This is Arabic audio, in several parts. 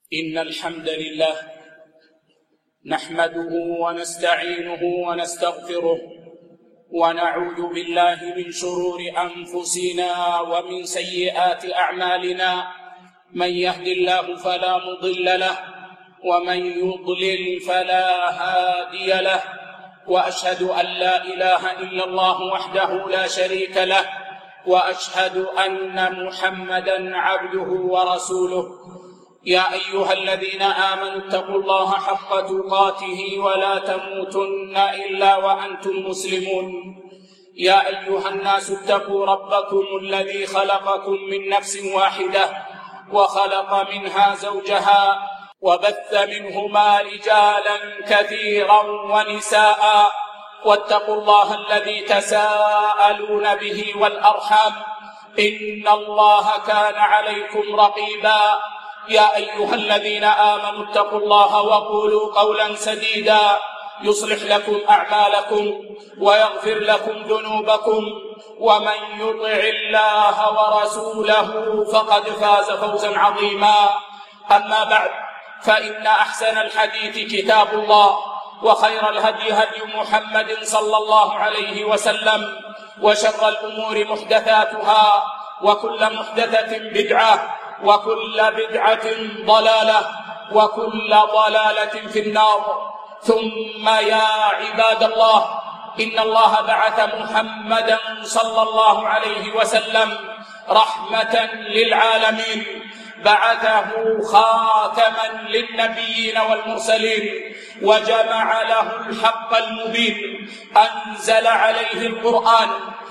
إن الحمد لله نحمده ونستعينه ونستغفره ونعوذ بالله من شرور أنفسنا ومن سيئات أعمالنا. من يهد الله فلا مضل له ومن يضلل فلا هادي له، وأشهد أن لا إله إلا الله وحده لا شريك له، وأشهد أن محمدا عبده ورسوله. يا أيها الذين آمنوا اتقوا الله حق تقاته ولا تموتن إلا وأنتم مسلمون. يا أيها الناس اتقوا ربكم الذي خلقكم من نفس واحدة وخلق منها زوجها وبث منهما رجالا كثيرا ونساء، واتقوا الله الذي تساءلون به والأرحام إن الله كان عليكم رقيبا. يا أيها الذين آمنوا اتقوا الله وقولوا قولا سديدا يصلح لكم أعمالكم ويغفر لكم ذنوبكم، ومن يطع الله ورسوله فقد فاز فوزا عظيما. أما بعد، فإن أحسن الحديث كتاب الله، وخير الهدي هدي محمد صلى الله عليه وسلم، وشر الأمور محدثاتها، وكل محدثة بدعة، وكل بدعة ضلالة، وكل ضلالة في النار. ثم يا عباد الله، إن الله بعث محمدا صلى الله عليه وسلم رحمة للعالمين، بعثه خاتما للنبيين والمرسلين، وجمع له الحق المبين، أنزل عليه القرآن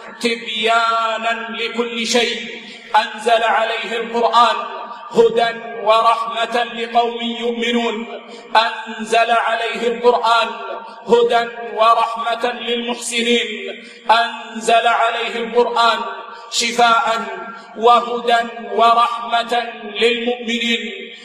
تبيانا لكل شيء، أنزل عليه القرآن هدى ورحمة لقوم يؤمنون، أنزل عليه القرآن هدى ورحمة للمحسنين، أنزل عليه القرآن شفاء وهدى ورحمة للمؤمنين،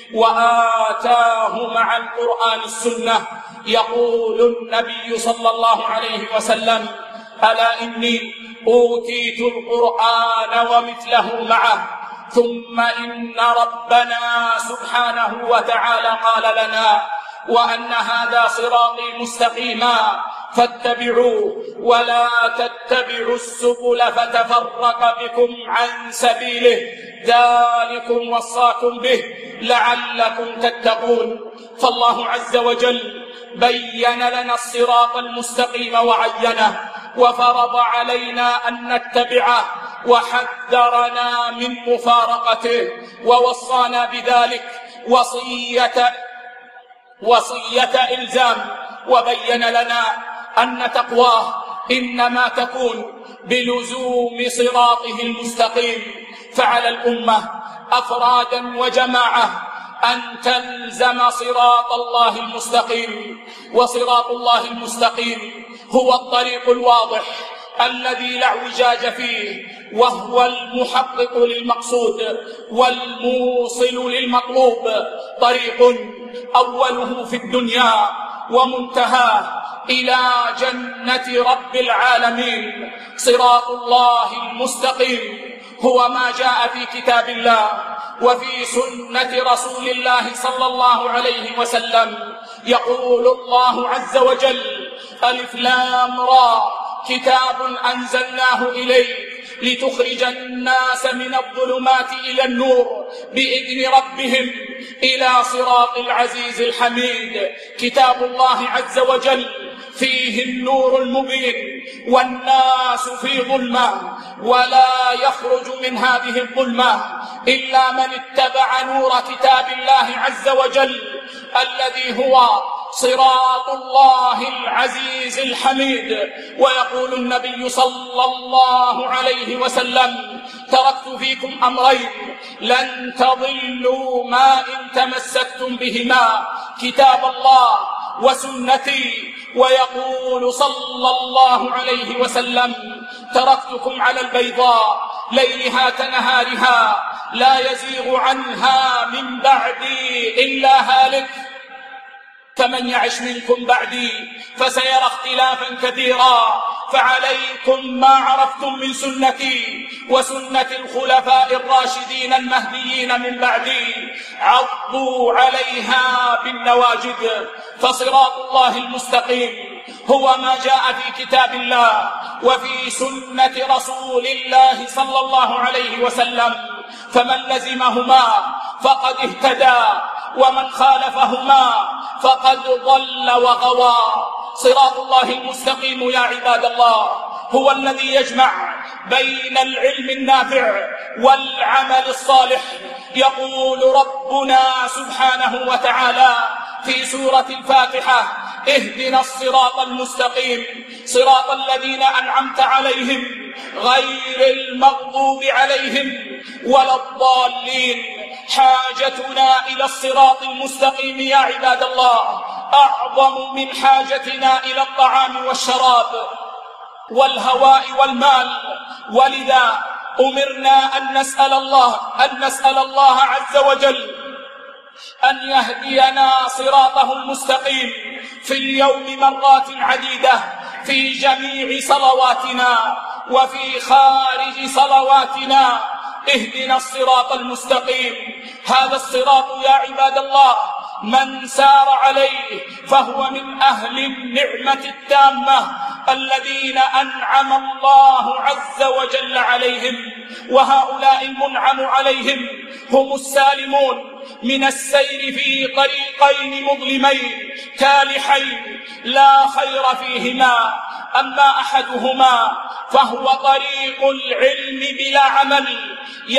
وآتاه مع القرآن السنة. يقول النبي صلى الله عليه وسلم: ألا إني أوتيت القرآن ومثله معه. ثم إن ربنا سبحانه وتعالى قال لنا: وأن هذا صراطي مستقيما فاتبعوه ولا تتبعوا السبل فتفرق بكم عن سبيله، ذلكم وصاكم به لعلكم تتقون. فالله عز وجل بين لنا الصراط المستقيم وعينه، وفرض علينا أن نتبعه، وحذرنا من مفارقته، ووصانا بذلك وصية إلزام، وبين لنا أن تقواه إنما تكون بلزوم صراطه المستقيم. فعلى الأمة أفرادا وجماعة أن تلزم صراط الله المستقيم. وصراط الله المستقيم هو الطريق الواضح الذي لا اعوجاج فيه، وهو المحقق للمقصود والموصل للمطلوب. طريق أوله في الدنيا ومنتهاه إلى جنة رب العالمين. صراط الله المستقيم هو ما جاء في كتاب الله وفي سنة رسول الله صلى الله عليه وسلم. يقول الله عز وجل: ألف لام را، كتاب أنزلناه إليك لتخرج الناس من الظلمات إلى النور بإذن ربهم إلى صراط العزيز الحميد. كتاب الله عز وجل فيه النور المبين، والناس في ظلمة، ولا يخرج من هذه الظلمة إلا من اتبع نور كتاب الله عز وجل الذي هو صراط الله العزيز الحميد. ويقول النبي صلى الله عليه وسلم: تركت فيكم أمرين لن تضلوا ما إن تمسكتم بهما، كتاب الله وسنتي. ويقول صلى الله عليه وسلم: تركتكم على البيضاء ليلها كنهارها لا يزيغ عنها من بعدي إلا هالك، فمن يعش منكم بعدي فسيرى اختلافا كثيرا، فعليكم ما عرفتم من سنتي وسنة الخلفاء الراشدين المهديين من بعدي، عضوا عليها بالنواجذ. فصراط الله المستقيم هو ما جاء في كتاب الله وفي سنة رسول الله صلى الله عليه وسلم، فمن لزمهما فقد اهتدى ومن خالفهما فقد ضل وغوى. صراط الله المستقيم يا عباد الله هو الذي يجمع بين العلم النافع والعمل الصالح. يقول ربنا سبحانه وتعالى في سورة الفاتحة: اهدنا الصراط المستقيم صراط الذين أنعمت عليهم غير المغضوب عليهم ولا الضالين. حاجتنا إلى الصراط المستقيم يا عباد الله أعظم من حاجتنا إلى الطعام والشراب والهواء والمال، ولذا أمرنا أن نسأل الله عز وجل أن يهدينا صراطه المستقيم في اليوم مرات عديدة في جميع صلواتنا وفي خارج صلواتنا. اهدنا الصراط المستقيم. هذا الصراط يا عباد الله من سار عليه فهو من أهل النعمة التامة الذين أنعم الله عز وجل عليهم، وهؤلاء المنعم عليهم هم السالمون من السير في طريقين مظلمين كالحين لا خير فيهما. أما أحدهما فهو طريق العلم بلا عمل،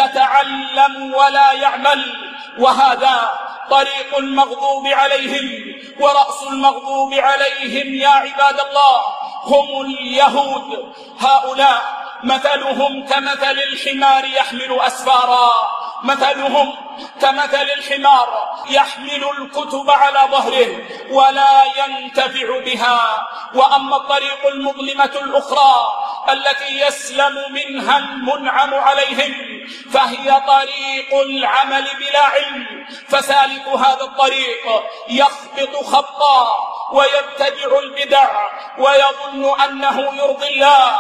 يتعلم ولا يعمل، وهذا طريق المغضوب عليهم. ورأس المغضوب عليهم يا عباد الله هم اليهود. هؤلاء مثلهم كمثل الحمار يحمل أسفارا، مثلهم كمثل الحمار يحمل الكتب على ظهره ولا ينتفع بها. وأما الطريق المظلمة الأخرى التي يسلم منها المنعم عليهم فهي طريق العمل بلا علم. فسالك هذا الطريق يخبط خبطا ويبتدع البدع ويظن أنه يرضي الله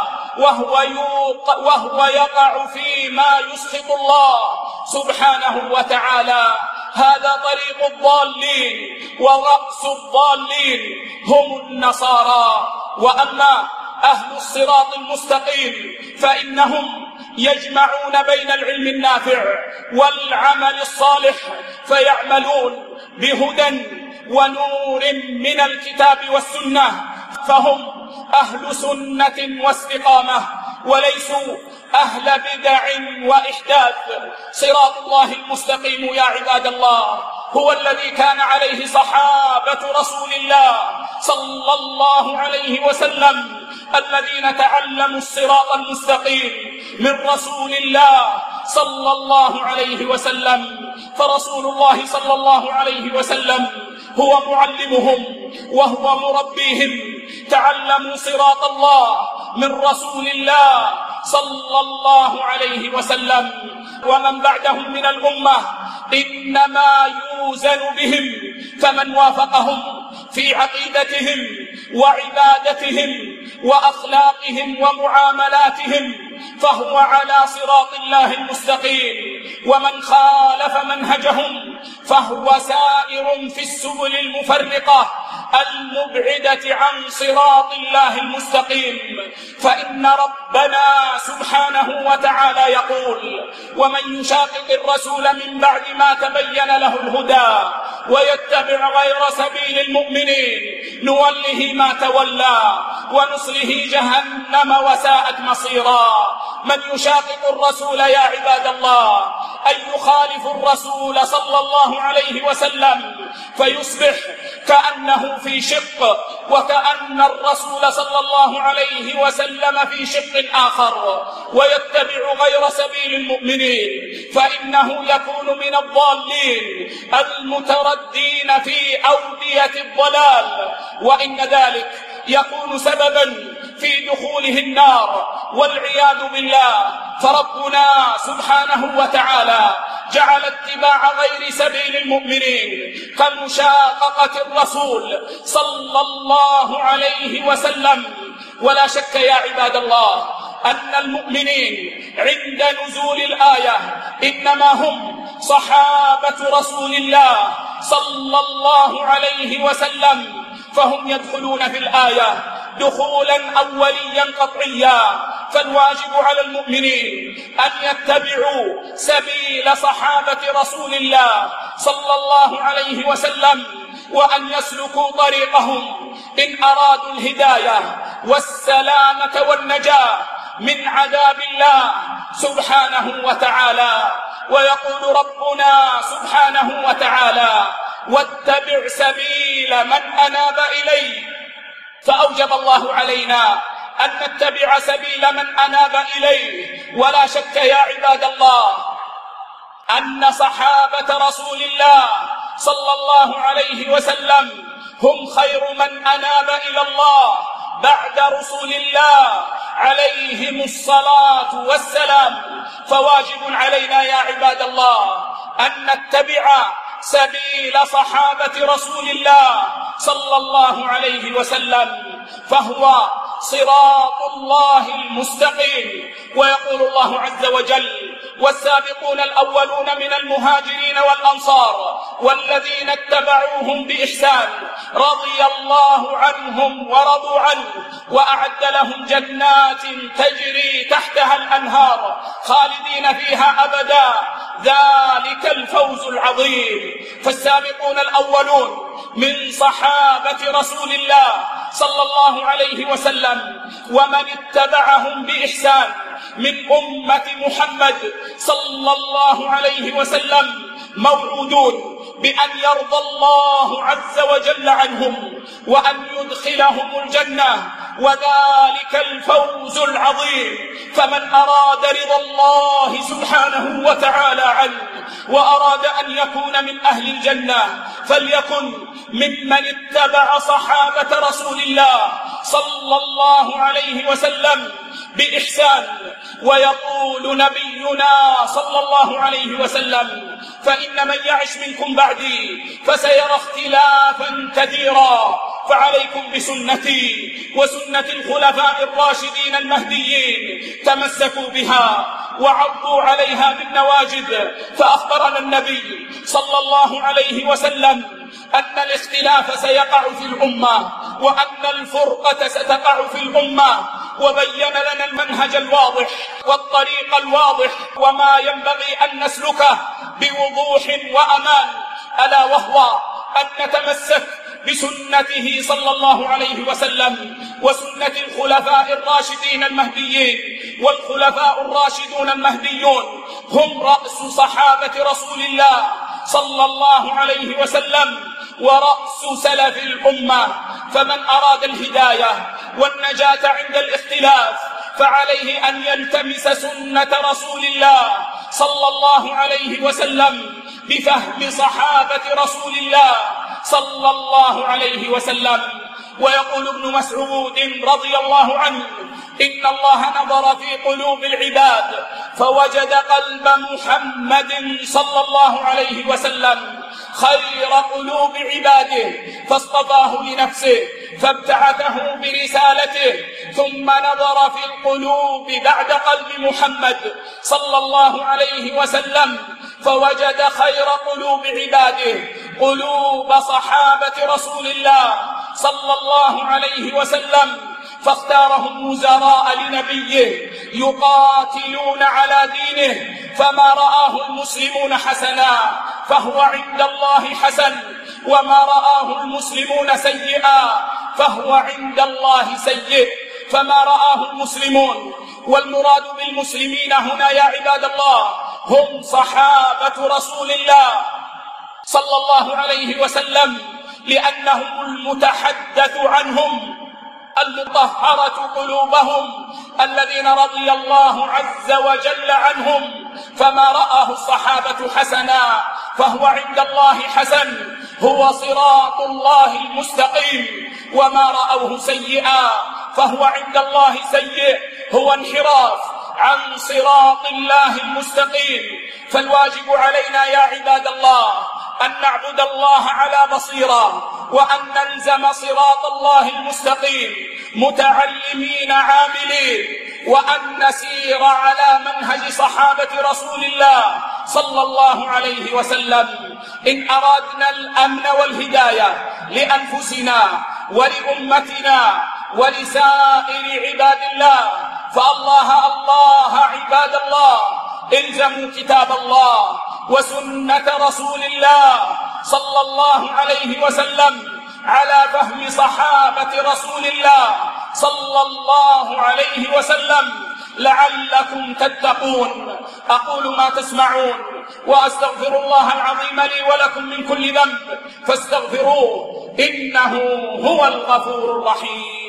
وهو يقع فيما يسخط الله سبحانه وتعالى. هذا طريق الضالين، ورأس الضالين هم النصارى. وأما أهل الصراط المستقيم فإنهم يجمعون بين العلم النافع والعمل الصالح، فيعملون بهدى ونور من الكتاب والسنة، فهم أهل سنة واستقامة وليسوا أهل بدع وإحداث. صراط الله المستقيم يا عباد الله هو الذي كان عليه صحابة رسول الله صلى الله عليه وسلم الذين تعلموا الصراط المستقيم من رسول الله صلى الله عليه وسلم. فرسول الله صلى الله عليه وسلم هو معلمهم وهو مربيهم. تعلموا صراط الله من رسول الله صلى الله عليه وسلم، ومن بعدهم من الأمة إنما يوزن بهم، فمن وافقهم في عقيدتهم وعبادتهم وأخلاقهم ومعاملاتهم فهو على صراط الله المستقيم، ومن خالف منهجهم فهو سائر في السبل المفرقة المبعدة عن صراط الله المستقيم. فإن ربنا سبحانه وتعالى يقول: ومن يشاقق الرسول من بعد ما تبين له الهدى ويتبع غير سبيل المؤمنين نوله ما تولى ونصله جهنم وساءت مصيرا. من يشاقق الرسول يا عباد الله أي يخالف الرسول صلى الله عليه وسلم فيصبح كأنه في شق، وكأن الرسول صلى الله عليه وسلم في شق آخر، ويتبع غير سبيل المؤمنين فإنه يكون من الضالين المتردين في أودية الضلال، وإن ذلك يكون سببا في دخوله النار والعياذ بالله. فربنا سبحانه وتعالى جعل اتباع غير سبيل المؤمنين كمشاققة الرسول صلى الله عليه وسلم ولا شك يا عباد الله أن المؤمنين عند نزول الآية إنما هم صحابة رسول الله صلى الله عليه وسلم، فهم يدخلون في الآية دخولا أوليا قطعيا. فالواجب على المؤمنين أن يتبعوا سبيل صحابة رسول الله صلى الله عليه وسلم، وأن يسلكوا طريقهم إن أرادوا الهداية والسلامة والنجاة من عذاب الله سبحانه وتعالى. ويقول ربنا سبحانه وتعالى: واتبع سبيل من أناب إلي. فأوجب الله علينا أن نتبع سبيل من أناب إليه. ولا شك يا عباد الله أن صحابة رسول الله صلى الله عليه وسلم هم خير من أناب إلى الله بعد رسول الله عليهم الصلاة والسلام. فواجب علينا يا عباد الله أن نتبع سبيل صحابة رسول الله صلى الله عليه وسلم، فهو صراط الله المستقيم. ويقول الله عز وجل: والسابقون الأولون من المهاجرين والأنصار والذين اتبعوهم بإحسان رضي الله عنهم ورضوا عنه وأعد لهم جنات تجري تحتها الأنهار خالدين فيها أبدا ذلك الفوز العظيم. فالسابقون الأولون من صحابة رسول الله صلى الله عليه وسلم ومن اتبعهم بإحسان من أمة محمد صلى الله عليه وسلم موعودون بأن يرضى الله عز وجل عنهم وأن يدخلهم الجنة، وذلك الفوز العظيم. فمن أراد رضا الله سبحانه وتعالى عنه وأراد أن يكون من أهل الجنة فليكن ممن اتبع صحابة رسول الله صلى الله عليه وسلم بإحسان. ويقول نبينا صلى الله عليه وسلم: فإن من يعش منكم بعدي فسيرى اختلافا كثيرا، فعليكم بسنتي وسنة الخلفاء الراشدين المهديين، تمسكوا بها وعضوا عليها بالنواجذ. فأخبرنا النبي صلى الله عليه وسلم أن الاختلاف سيقع في الأمة وأن الفرقة ستقع في الأمة، وبين لنا المنهج الواضح والطريق الواضح وما ينبغي أن نسلكه بوضوح وأمان، ألا وهو أن نتمسك بسنته صلى الله عليه وسلم وسنة الخلفاء الراشدين المهديين. والخلفاء الراشدون المهديون هم رأس صحابة رسول الله صلى الله عليه وسلم ورأس سلف الأمة. فمن أراد الهداية والنجاة عند الاختلاف فعليه أن يلتمس سنة رسول الله صلى الله عليه وسلم بفهم صحابة رسول الله صلى الله عليه وسلم. ويقول ابن مسعود رضي الله عنه: إن الله نظر في قلوب العباد فوجد قلب محمد صلى الله عليه وسلم خير قلوب عباده فاصطفاه لنفسه فابتعثه برسالته، ثم نظر في القلوب بعد قلب محمد صلى الله عليه وسلم فوجد خير قلوب عباده قلوب صحابة رسول الله صلى الله عليه وسلم، فاختارهم وزراء لنبيه يقاتلون على دينه، فما رآه المسلمون حسنا فهو عند الله حسن، وما رآه المسلمون سيئا فهو عند الله سيء. فما رآه المسلمون، والمراد بالمسلمين هنا يا عباد الله هم صحابة رسول الله صلى الله عليه وسلم، لأنهم المتحدث عنهم المطهرة قلوبهم الذين رضي الله عز وجل عنهم. فما رآه الصحابة حسنا فهو عند الله حسن، هو صراط الله المستقيم، وما رأوه سيئا فهو عند الله سيء، هو انحراف عن صراط الله المستقيم. فالواجب علينا يا عباد الله أن نعبد الله على بصيرة وأن نلزم صراط الله المستقيم متعلمين عاملين، وأن نسير على منهج صحابة رسول الله صلى الله عليه وسلم. إن أردنا الأمن والهداية لأنفسنا ولأمتنا ولسائر عباد الله، فالله الله عباد الله، الزموا كتاب الله وسنة رسول الله صلى الله عليه وسلم على فهم صحابة رسول الله صلى الله عليه وسلم لعلكم تتقون. أقول ما تسمعون وأستغفر الله العظيم لي ولكم من كل ذنب فاستغفروه إنه هو الغفور الرحيم.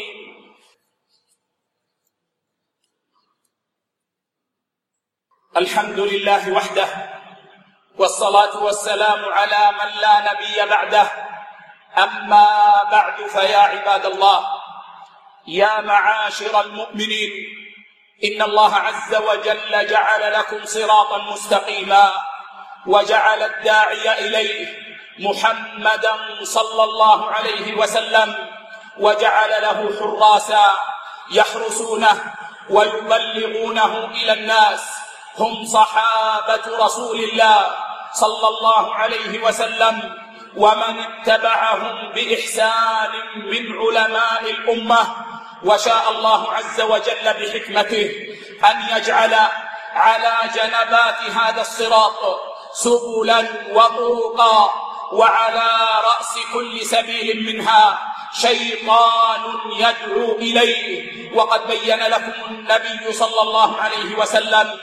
الحمد لله وحده، والصلاة والسلام على من لا نبي بعده. أما بعد، فيا عباد الله، يا معاشر المؤمنين، إن الله عز وجل جعل لكم صراطا مستقيما، وجعل الداعي إليه محمدا صلى الله عليه وسلم، وجعل له حراسا يحرسونه ويبلغونه إلى الناس، هم صحابة رسول الله صلى الله عليه وسلم ومن اتبعهم بإحسان من علماء الأمة. وشاء الله عز وجل بحكمته أن يجعل على جنبات هذا الصراط سبلا وطرقا، وعلى رأس كل سبيل منها شيطان يدعو إليه. وقد بين لكم النبي صلى الله عليه وسلم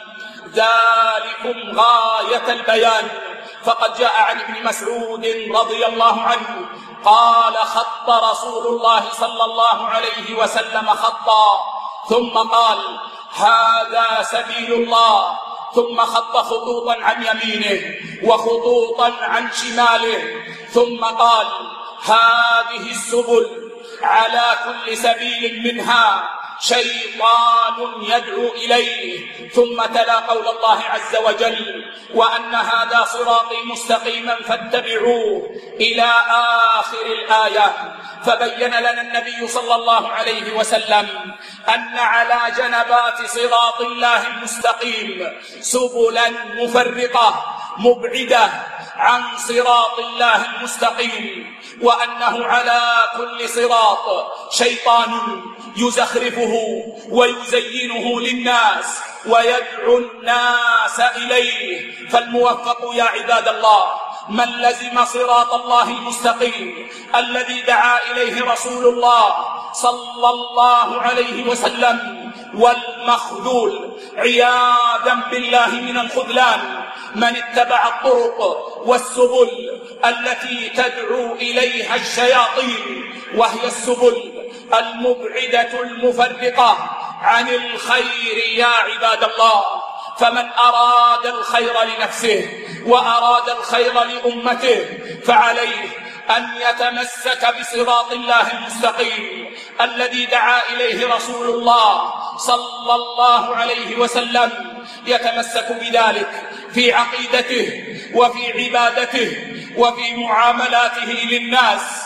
ذلكم غاية البيان، فقد جاء عن ابن مسعود رضي الله عنه قال: خط رسول الله صلى الله عليه وسلم خطا ثم قال: هذا سبيل الله، ثم خط خطوطا عن يمينه وخطوطا عن شماله، ثم قال: هذه السبل على كل سبيل منها شيطان يدعو إليه، ثم تلا قول الله عز وجل: وأن هذا صراطي مستقيما فاتبعوه، إلى آخر الآية. فبين لنا النبي صلى الله عليه وسلم أن على جنبات صراط الله المستقيم سبلا مفرقة مبعدة عن صراط الله المستقيم، وأنه على كل صراط شيطان يزخرفه ويزينه للناس ويدعو الناس إليه. فالموفق يا عباد الله من لزم صراط الله المستقيم الذي دعا إليه رسول الله صلى الله عليه وسلم، والمخذول عياذا بالله من الخذلان من اتبع الطرق والسبل التي تدعو إليها الشياطين، وهي السبل المبعدة المفرقة عن الخير يا عباد الله. فمن أراد الخير لنفسه وأراد الخير لأمته فعليه أن يتمسك بصراط الله المستقيم الذي دعا إليه رسول الله صلى الله عليه وسلم، يتمسك بذلك في عقيدته وفي عبادته وفي معاملاته للناس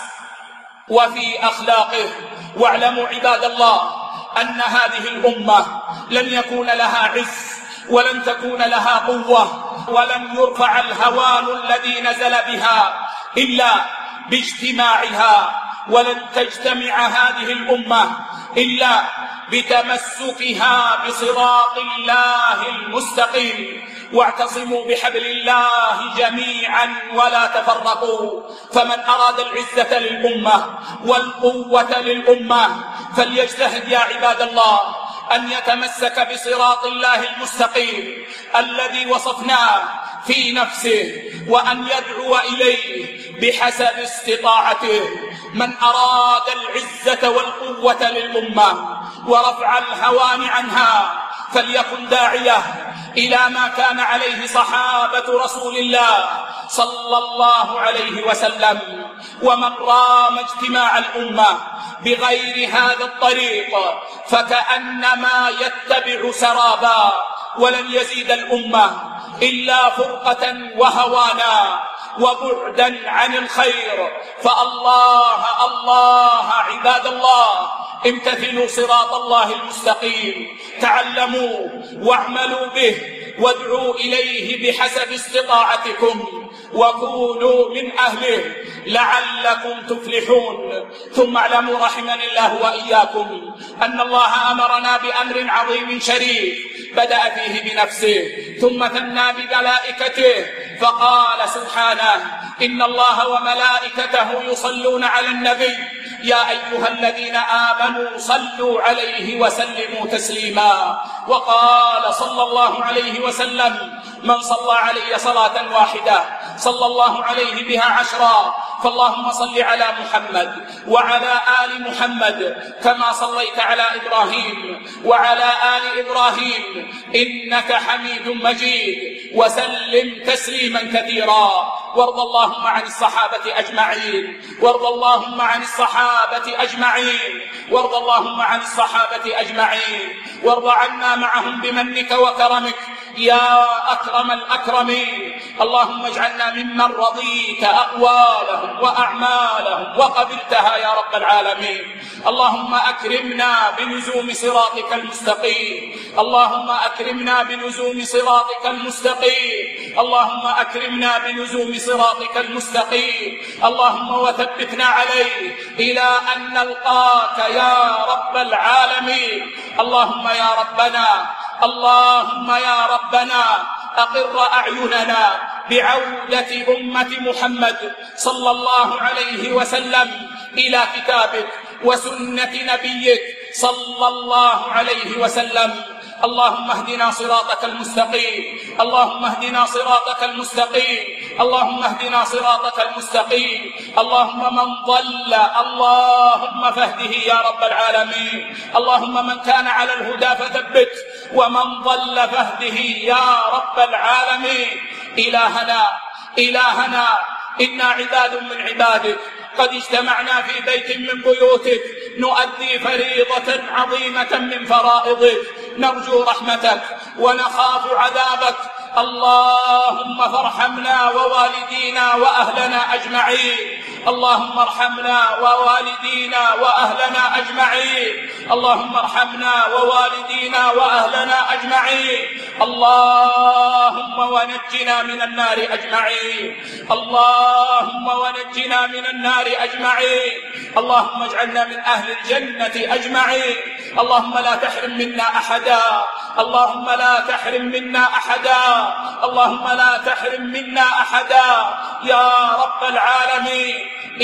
وفي أخلاقه. واعلموا عباد الله أن هذه الأمة لن يكون لها عز ولن تكون لها قوة ولن يرفع الهوان الذي نزل بها إلا باجتماعها، ولن تجتمع هذه الأمة إلا بتمسكها بصراط الله المستقيم. واعتصموا بحبل الله جميعا ولا تفرقوا. فمن أراد العزة للأمة والقوة للأمة فليجتهد يا عباد الله أن يتمسك بصراط الله المستقيم الذي وصفناه في نفسه، وأن يدعو إليه بحسب استطاعته. من أراد العزة والقوة للأمة ورفع الهوان عنها فليكن داعية إلى ما كان عليه صحابة رسول الله صلى الله عليه وسلم. ومن رام اجتماع الأمة بغير هذا الطريق فكأنما يتبع سرابا، ولن يزيد الأمة إلا فرقة وهوانا وبعدا عن الخير. فالله الله عباد الله امتثلوا صراط الله المستقيم، تعلموا واعملوا به وادعوا إليه بحسب استطاعتكم وكونوا من أهله لعلكم تفلحون. ثم اعلموا رحمني الله وإياكم أن الله أمرنا بأمر عظيم شريف بدأ فيه بنفسه ثم ثنى بملائكته، فقال سبحانه: إن الله وملائكته يصلون على النبي يا أيها الذين آمنوا صلوا عليه وسلموا تسليما. وقال صلى الله عليه وسلم: من صلى علي صلاة واحدة صلى الله عليه بها 10. فاللهم صل على محمد وعلى آل محمد كما صليت على إبراهيم وعلى آل إبراهيم إنك حميد مجيد، وسلم تسليما كثيرا. وارض اللهم عن الصحابة أجمعين، وارض اللهم عن الصحابة أجمعين، وارض اللهم عن الصحابة أجمعين، وارض عنا معهم بمنك وكرمك يا أكرم الأكرمين. اللهم اجعلنا ممن رضيت أقوالهم وأعمالهم وقبلتها يا رب العالمين. اللهم أكرمنا بلزوم صراطك المستقيم، اللهم أكرمنا بلزوم صراطك المستقيم، اللهم أكرمنا بلزوم صراطك المستقيم. اللهم وثبتنا عليه إلى أن نلقاك يا رب العالمين. اللهم يا ربنا، اللهم يا ربنا أقر أعيننا بعودة أمة محمد صلى الله عليه وسلم إلى كتابك وسنة نبيك صلى الله عليه وسلم. اللهم اهدنا صراطك المستقيم، اللهم اهدنا صراطك المستقيم، اللهم اهدنا صراطك المستقيم. اللهم من ضل اللهم فاهده يا رب العالمين. اللهم من كان على الهدى فثبت، ومن ضل فاهده يا رب العالمين. إلهنا إنا عباد من عبادك قد اجتمعنا في بيت من بيوتك نؤدي فريضة عظيمة من فرائضك، نرجو رحمتك ونخاف عذابك. اللهم فارحمنا ووالدينا وأهلنا أجمعين، اللهم ارحمنا ووالدينا وأهلنا أجمعين، اللهم ارحمنا ووالدينا وأهلنا أجمعين. اللهم ونجنا من النار أجمعين، اللهم ونجنا من النار أجمعين. اللهم اجعلنا من أهل الجنة أجمعين. اللهم لا تحرم منا أحدا، اللهم لا تحرم منا أحدا، اللهم لا تحرم منا أحدا يا رب العالمين.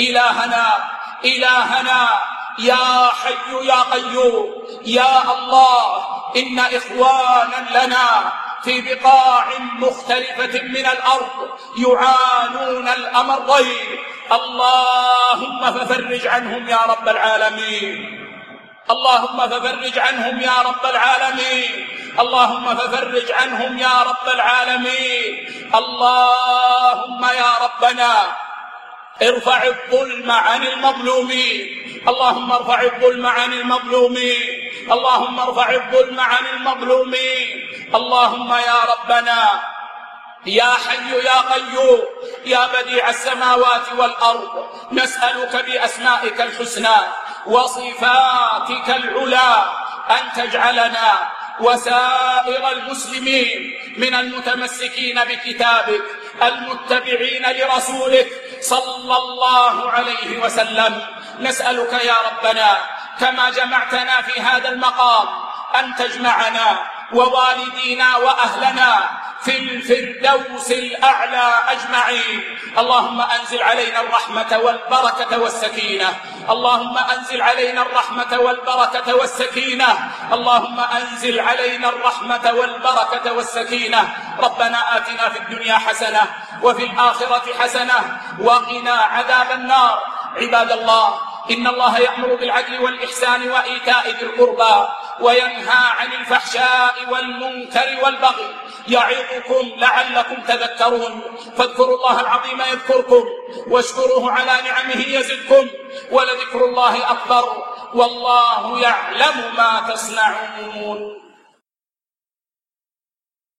إلهنا يا حي يا قيوم يا الله، إن إخوانا لنا في بقاع مختلفة من الأرض يعانون الأمرين، اللهم ففرج عنهم يا رب العالمين، اللهم ففرج عنهم يا رب العالمين، اللهم ففرج عنهم يا رب العالمين. اللهم يا ربنا ارفع الظلم عن المظلومين، اللهم ارفع الظلم عن المظلومين، اللهم ارفع الظلم عن المظلومين. اللهم يا ربنا يا حي يا قيوم يا بديع السماوات والأرض، نسألك بأسمائك الحسنى وصفاتك العلى أن تجعلنا وسائر المسلمين من المتمسكين بكتابك المتبعين لرسولك صلى الله عليه وسلم. نسألك يا ربنا كما جمعتنا في هذا المقام أن تجمعنا ووالدينا وأهلنا في الفردوس الأعلى أجمعين. اللهم أنزل علينا الرحمة والبركة والسكينة، اللهم أنزل علينا الرحمة والبركة والسكينة، اللهم أنزل علينا الرحمة والبركة والسكينة. ربنا آتنا في الدنيا حسنة وفي الآخرة حسنة وقنا عذاب النار. عباد الله، إن الله يأمر بالعدل والإحسان وإيتاء ذي القربى وينهى عن الفحشاء والمنكر والبغي يعظكم لعلكم تذكرون. فاذكروا الله العظيم يذكركم واشكروه على نعمه يزدكم ولذكر الله أكبر والله يعلم ما تصنعون.